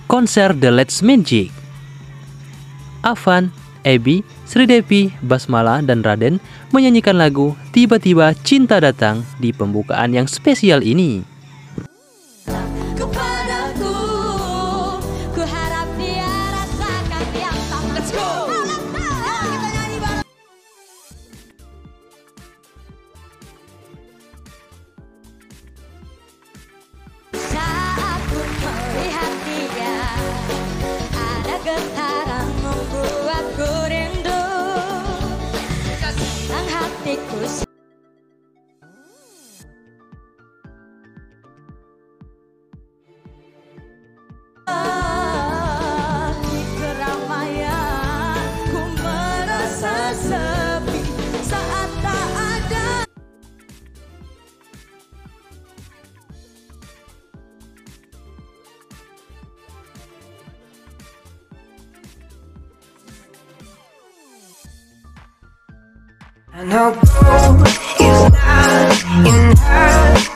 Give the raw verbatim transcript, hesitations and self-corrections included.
konser The Let's Magic. Afan, Ebi, Sri Devi, Basmala, dan Raden menyanyikan lagu Tiba-Tiba Cinta Datang di pembukaan yang spesial ini. Kepadaku, ku harap dia rasakan yang tak. Let's go! Kita nyanyi bareng. Saat ku melihat dia, ada getaran membuatku rindu. Senang hatiku. Di keramaian ku merasa sepi saat tak ada. I know gold is not enough.